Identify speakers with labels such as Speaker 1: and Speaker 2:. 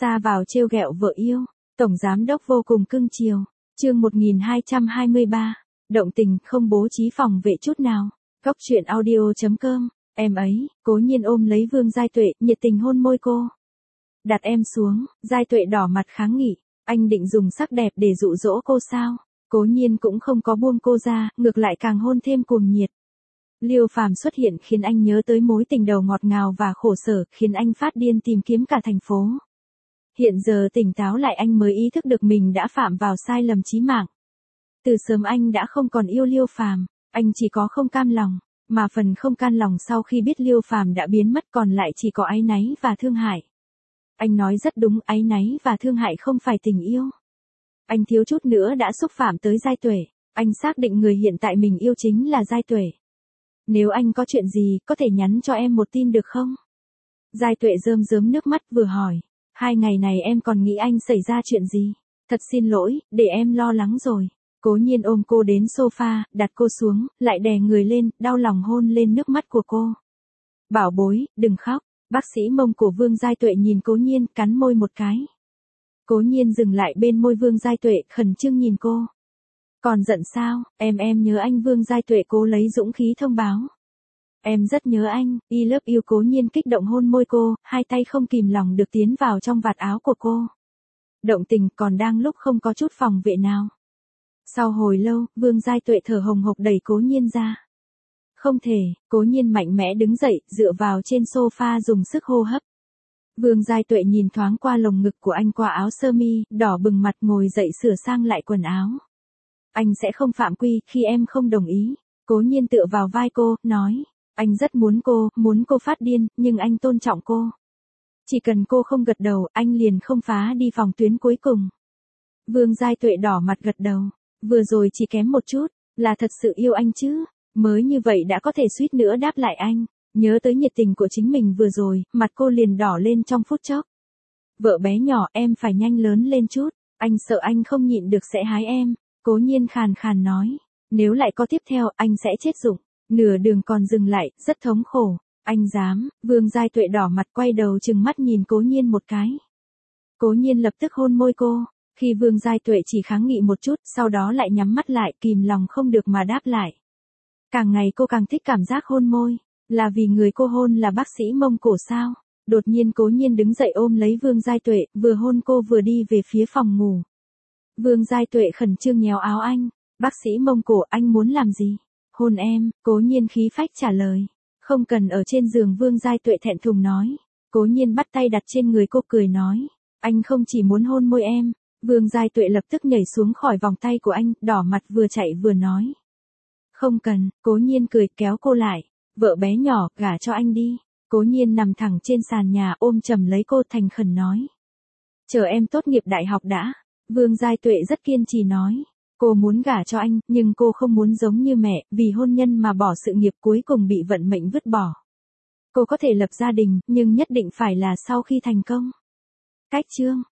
Speaker 1: Sa vào trêu ghẹo vợ yêu, tổng giám đốc vô cùng cưng chiều. Chương 1223, động tình không bố trí phòng vệ chút nào. Góc truyện audio.com. Em ấy, Cố Nhiên ôm lấy Vương Giai Tuệ, nhiệt tình hôn môi cô. Đặt em xuống, Giai Tuệ đỏ mặt kháng nghị, anh định dùng sắc đẹp để dụ dỗ cô sao? Cố Nhiên cũng không có buông cô ra, ngược lại càng hôn thêm cuồng nhiệt. Liêu Phàm xuất hiện khiến anh nhớ tới mối tình đầu ngọt ngào và khổ sở, khiến anh phát điên tìm kiếm cả thành phố. Hiện giờ tỉnh táo lại anh mới ý thức được mình đã phạm vào sai lầm chí mạng. Từ sớm anh đã không còn yêu Liêu Phàm, anh chỉ có không cam lòng, mà phần không cam lòng sau khi biết Liêu Phàm đã biến mất còn lại chỉ có áy náy và thương hại. Anh nói rất đúng, áy náy và thương hại không phải tình yêu. Anh thiếu chút nữa đã xúc phạm tới Giai Tuệ, anh xác định người hiện tại mình yêu chính là Giai Tuệ. Nếu anh có chuyện gì, có thể nhắn cho em một tin được không? Giai Tuệ rơm rớm nước mắt vừa hỏi, 2 ngày này em còn nghĩ anh xảy ra chuyện gì? Thật xin lỗi, để em lo lắng rồi. Cố Nhiên ôm cô đến sofa, đặt cô xuống, lại đè người lên, đau lòng hôn lên nước mắt của cô. Bảo bối, đừng khóc. Bác sĩ mông của Vương Giai Tuệ nhìn Cố Nhiên, cắn môi một cái. Cố Nhiên dừng lại bên môi Vương Giai Tuệ, khẩn trương nhìn cô. Còn giận sao, em nhớ anh. Vương Giai Tuệ cố lấy dũng khí thông báo. Em rất nhớ anh, I love you. Cố Nhiên kích động hôn môi cô, hai tay không kìm lòng được tiến vào trong vạt áo của cô. Động tình còn đang lúc không có chút phòng vệ nào. Sau hồi lâu, Vương Giai Tuệ thở hồng hộc đẩy Cố Nhiên ra. Không thể, Cố Nhiên mạnh mẽ đứng dậy, dựa vào trên sofa dùng sức hô hấp. Vương Giai Tuệ nhìn thoáng qua lồng ngực của anh qua áo sơ mi, đỏ bừng mặt ngồi dậy sửa sang lại quần áo. Anh sẽ không phạm quy khi em không đồng ý. Cố Nhiên tựa vào vai cô, nói. Anh rất muốn cô phát điên, nhưng anh tôn trọng cô. Chỉ cần cô không gật đầu, anh liền không phá đi phòng tuyến cuối cùng. Vương Giai Tuệ đỏ mặt gật đầu. Vừa rồi chỉ kém một chút, là thật sự yêu anh chứ. Mới như vậy đã có thể suýt nữa đáp lại anh. Nhớ tới nhiệt tình của chính mình vừa rồi, mặt cô liền đỏ lên trong phút chốc. Vợ bé nhỏ, em phải nhanh lớn lên chút. Anh sợ anh không nhịn được sẽ hái em. Cố Nhiên khàn khàn nói. Nếu lại có tiếp theo, anh sẽ chết dụng. Nửa đường còn dừng lại, rất thống khổ. Anh dám. Vương Giai Tuệ đỏ mặt quay đầu trừng mắt nhìn Cố Nhiên một cái. Cố Nhiên lập tức hôn môi cô. Khi Vương Giai Tuệ chỉ kháng nghị một chút, sau đó lại nhắm mắt lại, kìm lòng không được mà đáp lại. Càng ngày cô càng thích cảm giác hôn môi. Là vì người cô hôn là bác sĩ mông cổ sao? Đột nhiên Cố Nhiên đứng dậy ôm lấy Vương Giai Tuệ, vừa hôn cô vừa đi về phía phòng ngủ. Vương Giai Tuệ khẩn trương nhéo áo anh. Bác sĩ mông cổ, anh muốn làm gì? Hôn em. Cố Nhiên khí phách trả lời. Không cần. Ở trên giường. Vương Giai Tuệ thẹn thùng nói. Cố Nhiên bắt tay đặt trên người cô cười nói. Anh không chỉ muốn hôn môi em. Vương Giai Tuệ lập tức nhảy xuống khỏi vòng tay của anh, đỏ mặt vừa chạy vừa nói. Không cần. Cố Nhiên cười kéo cô lại. Vợ bé nhỏ, gả cho anh đi. Cố Nhiên nằm thẳng trên sàn nhà ôm chầm lấy cô thành khẩn nói. Chờ em tốt nghiệp đại học đã. Vương Giai Tuệ rất kiên trì nói. Cô muốn gả cho anh, nhưng cô không muốn giống như mẹ, vì hôn nhân mà bỏ sự nghiệp cuối cùng bị vận mệnh vứt bỏ. Cô có thể lập gia đình, nhưng nhất định phải là sau khi thành công. Cách chương.